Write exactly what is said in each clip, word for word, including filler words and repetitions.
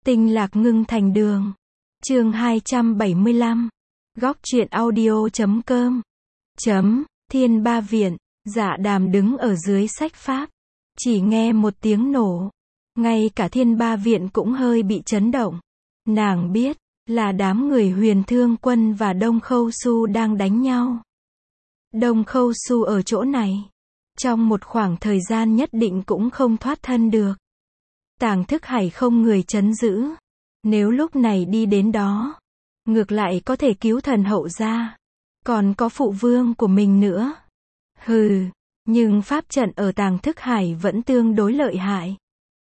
Tinh lạc ngưng thành đường. Chương hai trăm bảy mươi lăm. Góc truyện audio chấm com. Chấm, Thiên Ba Viện. Dạ Đàm đứng ở dưới sách pháp. Chỉ nghe một tiếng nổ. Ngay cả Thiên Ba Viện cũng hơi bị chấn động. Nàng biết, là đám người Huyền Thương Quân và Đông Khâu Su đang đánh nhau. Đông Khâu Su ở chỗ này. Trong một khoảng thời gian nhất định cũng không thoát thân được. Tàng Thức Hải không người trấn giữ. Nếu lúc này đi đến đó, ngược lại có thể cứu thần hậu ra. Còn có phụ vương của mình nữa. Hừ, nhưng pháp trận ở Tàng Thức Hải vẫn tương đối lợi hại.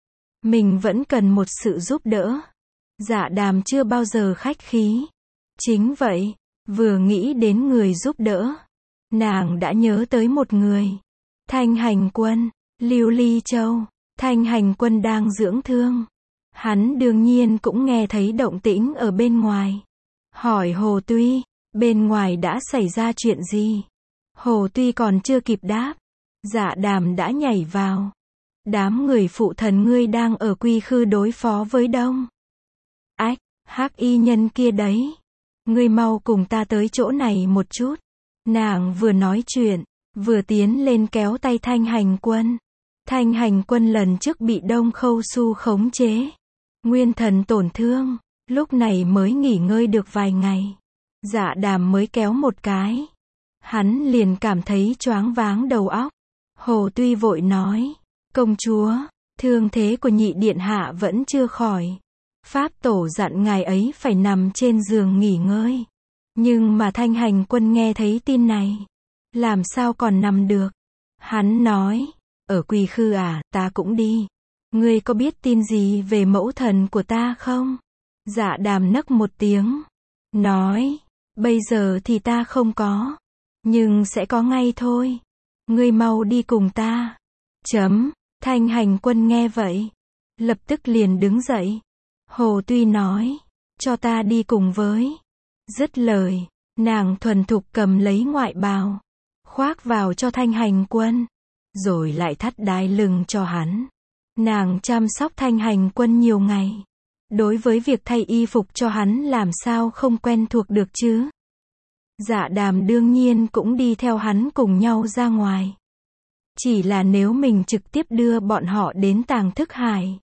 Mình vẫn cần một sự giúp đỡ. Dạ Đàm chưa bao giờ khách khí. Chính vậy, vừa nghĩ đến người giúp đỡ, nàng đã nhớ tới một người. Thanh Hành Quân, Lưu Ly Châu. Thanh Hành Quân đang dưỡng thương. Hắn đương nhiên cũng nghe thấy động tĩnh ở bên ngoài. Hỏi Hồ Tuy, bên ngoài đã xảy ra chuyện gì? Hồ Tuy còn chưa kịp đáp. Dạ Đàm đã nhảy vào. Đám người phụ thần ngươi đang ở Quy Khư đối phó với Đông. Ách, hắc y nhân kia đấy. Ngươi mau cùng ta tới chỗ này một chút. Nàng vừa nói chuyện, vừa tiến lên kéo tay Thanh Hành Quân. Thanh Hành Quân lần trước bị Đông Khâu Su khống chế. Nguyên thần tổn thương, lúc này mới nghỉ ngơi được vài ngày. Dạ Đàm mới kéo một cái. Hắn liền cảm thấy choáng váng đầu óc. Hồ Tuy vội nói, công chúa, thương thế của nhị điện hạ vẫn chưa khỏi. Pháp tổ dặn ngài ấy phải nằm trên giường nghỉ ngơi. Nhưng mà Thanh Hành Quân nghe thấy tin này, làm sao còn nằm được. Hắn nói, ở Quy Khư à, ta cũng đi. Ngươi có biết tin gì về mẫu thần của ta không? Dạ Đàm nấc một tiếng. Nói, bây giờ thì ta không có. Nhưng sẽ có ngay thôi. Ngươi mau đi cùng ta. Chấm, Thanh Hành Quân nghe vậy. Lập tức liền đứng dậy. Hồ Tuy nói, cho ta đi cùng với. Dứt lời, nàng thuần thục cầm lấy ngoại bào. Khoác vào cho Thanh Hành Quân. Rồi lại thắt đai lưng cho hắn. Nàng chăm sóc Thanh Hành Quân nhiều ngày. Đối với việc thay y phục cho hắn làm sao không quen thuộc được chứ. Dạ Đàm đương nhiên cũng đi theo hắn cùng nhau ra ngoài. Chỉ là nếu mình trực tiếp đưa bọn họ đến Tàng Thức Hải,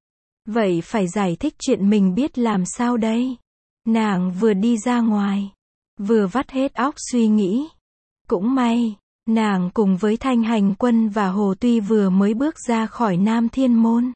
vậy phải giải thích chuyện mình biết làm sao đây. Nàng vừa đi ra ngoài, vừa vắt hết óc suy nghĩ. Cũng may, nàng cùng với Thanh Hành Quân và Hồ Tuy vừa mới bước ra khỏi Nam Thiên Môn,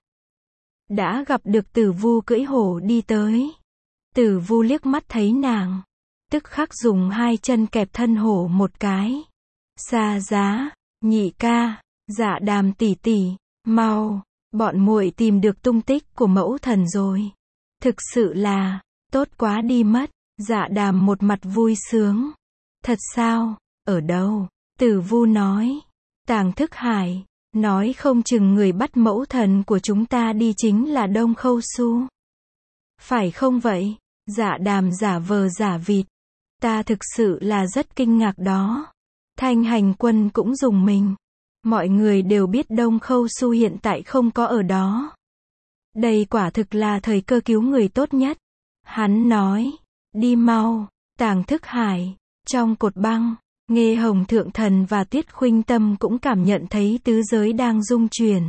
đã gặp được Tử Vu cưỡi hổ đi tới. Tử Vu liếc mắt thấy nàng, tức khắc dùng hai chân kẹp thân hổ một cái. Xa Giá, nhị ca, Dạ Đàm tỷ tỷ, mau, bọn muội tìm được tung tích của mẫu thần rồi. Thực sự là, tốt quá đi mất. Dạ Đàm một mặt vui sướng. Thật sao, ở đâu? Tử Vu nói, Tàng Thức Hải, nói không chừng người bắt mẫu thần của chúng ta đi chính là Đông Khâu Su. Phải không vậy? Dạ Đàm giả vờ giả vịt. Ta thực sự là rất kinh ngạc đó. Thanh Hành Quân cũng rùng mình. Mọi người đều biết Đông Khâu Su hiện tại không có ở đó. Đây quả thực là thời cơ cứu người tốt nhất. Hắn nói, đi mau, Tàng Thức Hải. Trong cột băng, Nghê Hồng Thượng Thần và Tiết Khuynh Tâm cũng cảm nhận thấy tứ giới đang rung chuyển.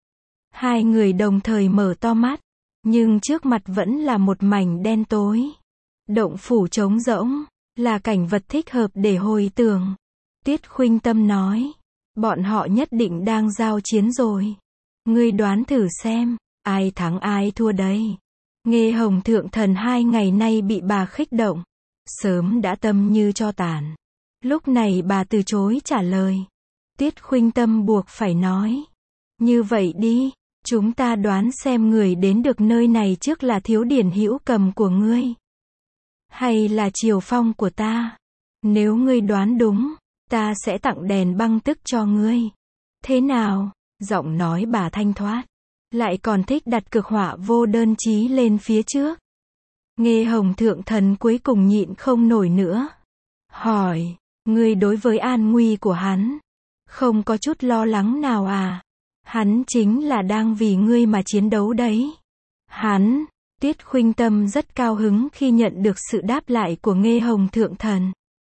Hai người đồng thời mở to mắt, nhưng trước mặt vẫn là một mảnh đen tối. Động phủ trống rỗng, là cảnh vật thích hợp để hồi tưởng. Tiết Khuynh Tâm nói, bọn họ nhất định đang giao chiến rồi. Ngươi đoán thử xem, ai thắng ai thua đây. Nghê Hồng Thượng Thần hai ngày nay bị bà khích động, sớm đã tâm như tro tàn. Lúc này bà từ chối trả lời. Tiết Khuynh Tâm buộc phải nói, như vậy đi, chúng ta đoán xem người đến được nơi này trước là Thiếu Điển Hữu Cầm của ngươi, hay là Triều Phong của ta. Nếu ngươi đoán đúng, ta sẽ tặng đèn băng tức cho ngươi. Thế nào? Giọng nói bà thanh thoát, lại còn thích đặt cực họa vô đơn chí lên phía trước. Nghê Hồng Thượng Thần cuối cùng nhịn không nổi nữa. Hỏi, ngươi đối với an nguy của hắn, không có chút lo lắng nào à? Hắn chính là đang vì ngươi mà chiến đấu đấy. Hắn, Tuyết Khuynh Tâm rất cao hứng khi nhận được sự đáp lại của Nghê Hồng Thượng Thần.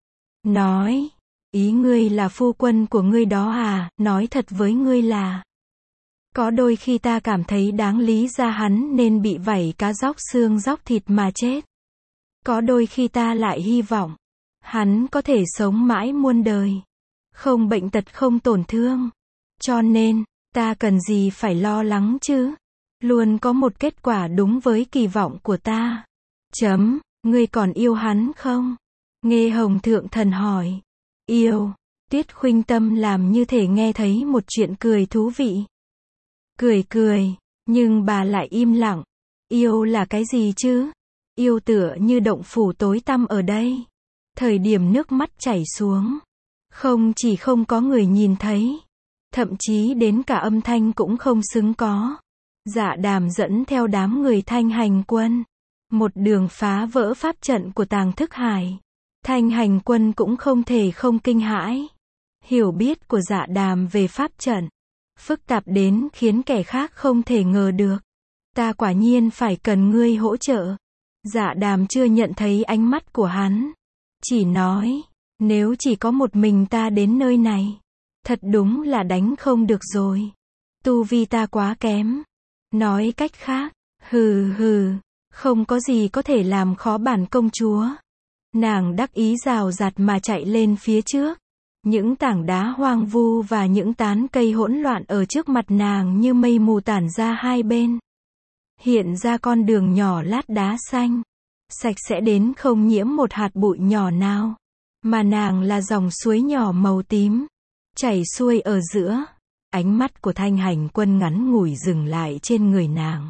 Nói, ý ngươi là phu quân của ngươi đó à, nói thật với ngươi là. Có đôi khi ta cảm thấy đáng lý ra hắn nên bị vảy cá róc xương róc thịt mà chết. Có đôi khi ta lại hy vọng, hắn có thể sống mãi muôn đời. Không bệnh tật không tổn thương. Cho nên, ta cần gì phải lo lắng chứ? Luôn có một kết quả đúng với kỳ vọng của ta. Chấm, ngươi còn yêu hắn không? Nghê Hồng Thượng Thần hỏi. Yêu. Tuyết Khuynh Tâm làm như thể nghe thấy một chuyện cười thú vị. Cười cười, nhưng bà lại im lặng. Yêu là cái gì chứ? Yêu tựa như động phủ tối tăm ở đây. Thời điểm nước mắt chảy xuống, không chỉ không có người nhìn thấy, thậm chí đến cả âm thanh cũng không xứng có. Dạ Đàm dẫn theo đám người Thanh Hành Quân, một đường phá vỡ pháp trận của Tàng Thức Hải. Thanh Hành Quân cũng không thể không kinh hãi. Hiểu biết của Dạ Đàm về pháp trận, phức tạp đến khiến kẻ khác không thể ngờ được. Ta quả nhiên phải cần ngươi hỗ trợ. Dạ Đàm chưa nhận thấy ánh mắt của hắn. Chỉ nói, nếu chỉ có một mình ta đến nơi này, thật đúng là đánh không được rồi. Tu vi ta quá kém. Nói cách khác, hừ hừ, không có gì có thể làm khó bản công chúa. Nàng đắc ý rào rạt mà chạy lên phía trước. Những tảng đá hoang vu và những tán cây hỗn loạn ở trước mặt nàng như mây mù tản ra hai bên. Hiện ra con đường nhỏ lát đá xanh, sạch sẽ đến không nhiễm một hạt bụi nhỏ nào. Mà nàng là dòng suối nhỏ màu tím, chảy xuôi ở giữa. Ánh mắt của Thanh Hành Quân ngắn ngủi dừng lại trên người nàng,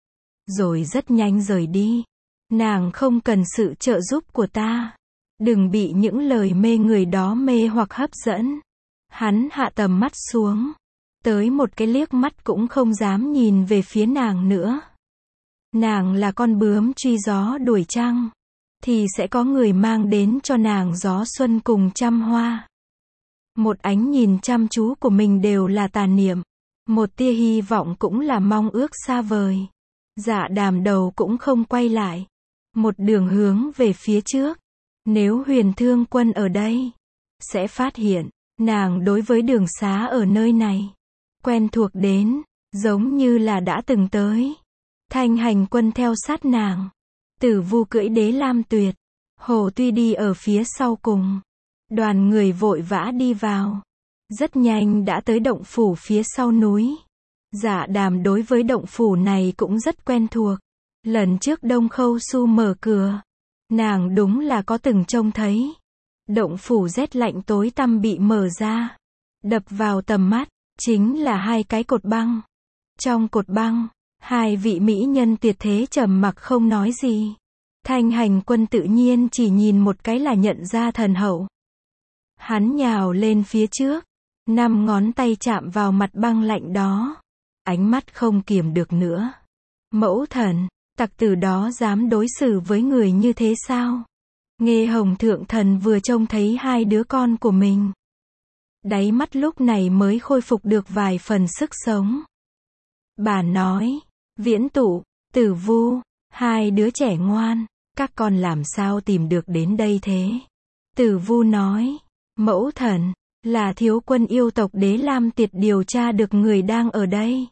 rồi rất nhanh rời đi. Nàng không cần sự trợ giúp của ta. Đừng bị những lời mê người đó mê hoặc hấp dẫn. Hắn hạ tầm mắt xuống, tới một cái liếc mắt cũng không dám nhìn về phía nàng nữa. Nàng là con bướm truy gió đuổi trăng, thì sẽ có người mang đến cho nàng gió xuân cùng trăm hoa. Một ánh nhìn chăm chú của mình đều là tà niệm, một tia hy vọng cũng là mong ước xa vời. Dạ Đàm đầu cũng không quay lại, một đường hướng về phía trước. Nếu Huyền Thương Quân ở đây, sẽ phát hiện, nàng đối với đường xá ở nơi này, quen thuộc đến, giống như là đã từng tới. Thanh Hành Quân theo sát nàng. Tử Vu cưỡi đế lam tuyệt. Hồ Tuy đi ở phía sau cùng. Đoàn người vội vã đi vào. Rất nhanh đã tới động phủ phía sau núi. Dạ Đàm đối với động phủ này cũng rất quen thuộc. Lần trước Đông Khâu Su mở cửa, nàng đúng là có từng trông thấy. Động phủ rét lạnh tối tăm bị mở ra. Đập vào tầm mắt, chính là hai cái cột băng. Trong cột băng, hai vị mỹ nhân tuyệt thế trầm mặc không nói gì. Thanh Hành Quân tự nhiên chỉ nhìn một cái là nhận ra thần hậu. Hắn nhào lên phía trước, năm ngón tay chạm vào mặt băng lạnh đó. Ánh mắt không kiềm được nữa. Mẫu thần, tặc tử đó dám đối xử với người như thế sao? Nghê Hồng Thượng Thần vừa trông thấy hai đứa con của mình, đáy mắt lúc này mới khôi phục được vài phần sức sống. Bà nói, Viễn Tụ, Tử Vu, hai đứa trẻ ngoan, các con làm sao tìm được đến đây thế? Tử Vu nói, mẫu thần, là thiếu quân yêu tộc Đế Lam Tiệt điều tra được người đang ở đây.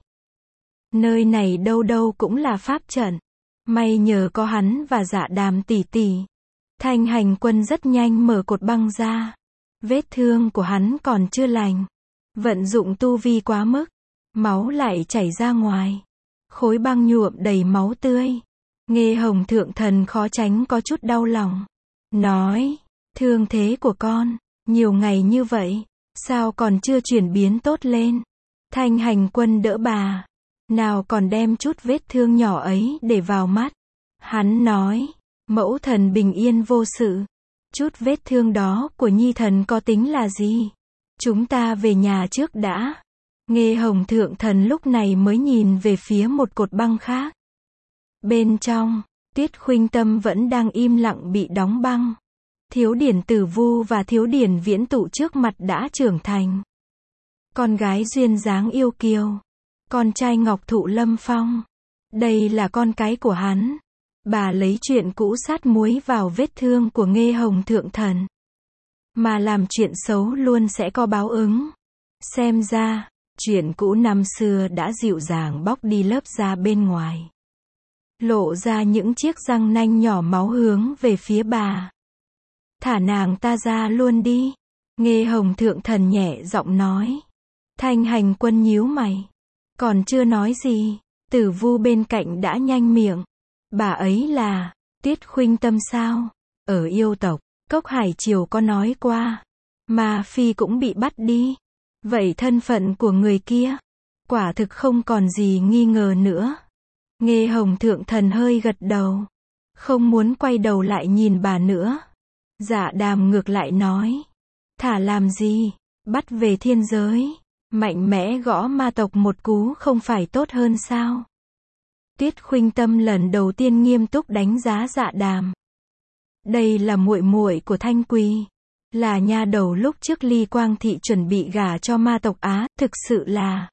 Nơi này đâu đâu cũng là pháp trận. May nhờ có hắn và Dạ Đàm tỷ tỷ. Thanh Hành Quân rất nhanh mở cột băng ra. Vết thương của hắn còn chưa lành. Vận dụng tu vi quá mức, máu lại chảy ra ngoài. Khối băng nhuộm đầy máu tươi. Nghê Hồng Thượng Thần khó tránh có chút đau lòng. Nói, thương thế của con, nhiều ngày như vậy, sao còn chưa chuyển biến tốt lên? Thanh Hành Quân đỡ bà. Nào còn đem chút vết thương nhỏ ấy để vào mắt. Hắn nói, mẫu thần bình yên vô sự. Chút vết thương đó của nhi thần có tính là gì? Chúng ta về nhà trước đã. Nghê Hồng Thượng Thần lúc này mới nhìn về phía một cột băng khác. Bên trong, Tuyết Khuynh Tâm vẫn đang im lặng bị đóng băng. Thiếu điển Tử Vu và thiếu điển Viễn Tụ trước mặt đã trưởng thành. Con gái duyên dáng yêu kiều, con trai ngọc thụ lâm phong. Đây là con cái của hắn. Bà lấy chuyện cũ sát muối vào vết thương của Nghê Hồng Thượng Thần. Mà làm chuyện xấu luôn sẽ có báo ứng. Xem ra, chuyện cũ năm xưa đã dịu dàng bóc đi lớp da bên ngoài. Lộ ra những chiếc răng nanh nhỏ máu hướng về phía bà. Thả nàng ta ra luôn đi. Nghê Hồng Thượng Thần nhẹ giọng nói. Thanh Hành Quân nhíu mày. Còn chưa nói gì, Tử Vu bên cạnh đã nhanh miệng. Bà ấy là Tiết Khuynh Tâm sao? Ở yêu tộc, Cốc Hải Triều có nói qua. Ma Phi cũng bị bắt đi. Vậy thân phận của người kia, quả thực không còn gì nghi ngờ nữa. Nghê Hồng Thượng Thần hơi gật đầu. Không muốn quay đầu lại nhìn bà nữa. Dạ Đàm ngược lại nói. Thả làm gì? Bắt về thiên giới. Mạnh mẽ gõ ma tộc một cú không phải tốt hơn sao? Tiết Khuynh Tâm lần đầu tiên nghiêm túc đánh giá Dạ Đàm. Đây là muội muội của Thanh Quỳ. Là nha đầu lúc trước Ly Quang Thị chuẩn bị gả cho ma tộc Á, thực sự là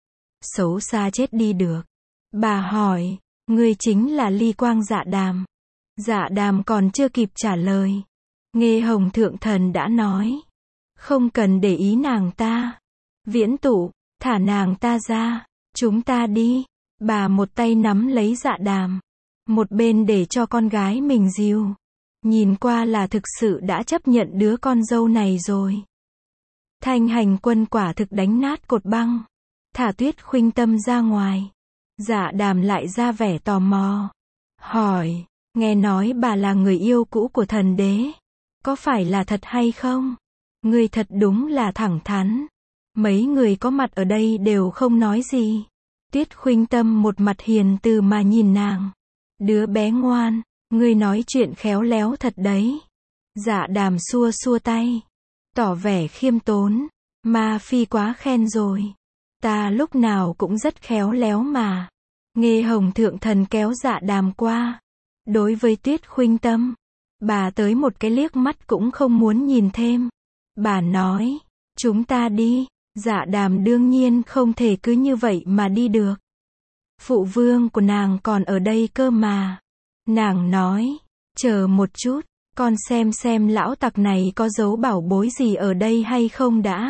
xấu xa chết đi được. Bà hỏi, ngươi chính là Ly Quang Dạ Đàm. Dạ Đàm còn chưa kịp trả lời. Nghê Hồng Thượng Thần đã nói. Không cần để ý nàng ta. Viễn Tụ, thả nàng ta ra. Chúng ta đi. Bà một tay nắm lấy Dạ Đàm. Một bên để cho con gái mình dìu. Nhìn qua là thực sự đã chấp nhận đứa con dâu này rồi. Thanh Hành Quân quả thực đánh nát cột băng. Thả Tiết Khuynh Tâm ra ngoài. Dạ Đàm lại ra vẻ tò mò. Hỏi, nghe nói bà là người yêu cũ của thần đế. Có phải là thật hay không? Người thật đúng là thẳng thắn. Mấy người có mặt ở đây đều không nói gì. Tiết Khuynh Tâm một mặt hiền từ mà nhìn nàng. Đứa bé ngoan, ngươi nói chuyện khéo léo thật đấy. Dạ Đàm xua xua tay. Tỏ vẻ khiêm tốn. Ma Phi quá khen rồi. Ta lúc nào cũng rất khéo léo mà. Nghê Hồng Thượng Thần kéo Dạ Đàm qua. Đối với Tiết Khuynh Tâm, bà tới một cái liếc mắt cũng không muốn nhìn thêm. Bà nói, chúng ta đi. Dạ Đàm đương nhiên không thể cứ như vậy mà đi được. Phụ vương của nàng còn ở đây cơ mà. Nàng nói, chờ một chút, con xem xem lão tặc này có giấu bảo bối gì ở đây hay không đã.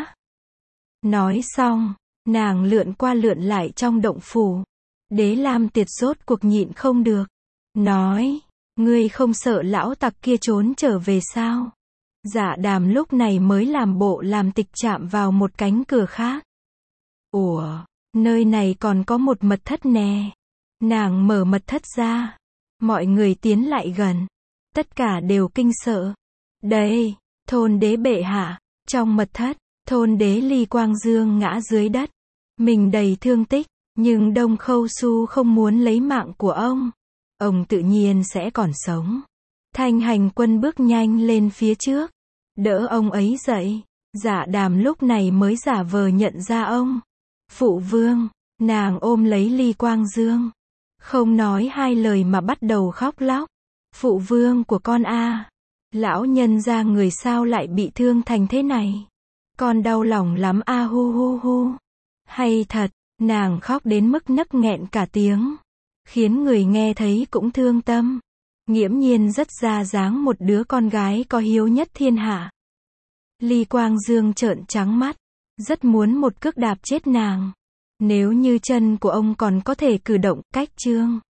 Nói xong, nàng lượn qua lượn lại trong động phủ. Đế Lam Tiệt rốt cuộc nhịn không được. Nói, ngươi không sợ lão tặc kia trốn trở về sao? Dạ Đàm lúc này mới làm bộ làm tịch chạm vào một cánh cửa khác. Ủa, nơi này còn có một mật thất nè. Nàng mở mật thất ra. Mọi người tiến lại gần. Tất cả đều kinh sợ. Đây, thôn đế bệ hạ. Trong mật thất, thôn đế Ly Quang Dương ngã dưới đất. Mình đầy thương tích, nhưng Đông Khâu Su không muốn lấy mạng của ông. Ông tự nhiên sẽ còn sống. Thanh Hành Quân bước nhanh lên phía trước. Đỡ ông ấy dậy. Dạ Đàm lúc này mới giả vờ nhận ra ông. Phụ vương, nàng ôm lấy Ly Quang Dương. Không nói hai lời mà bắt đầu khóc lóc. Phụ vương của con a, lão nhân gia người sao lại bị thương thành thế này. Con đau lòng lắm a hu hu hu. Hay thật, nàng khóc đến mức nấc nghẹn cả tiếng. Khiến người nghe thấy cũng thương tâm. Nghiễm nhiên rất ra dáng một đứa con gái có hiếu nhất thiên hạ. Ly Quang Dương trợn trắng mắt. Rất muốn một cước đạp chết nàng. Nếu như chân của ông còn có thể cử động, cách chương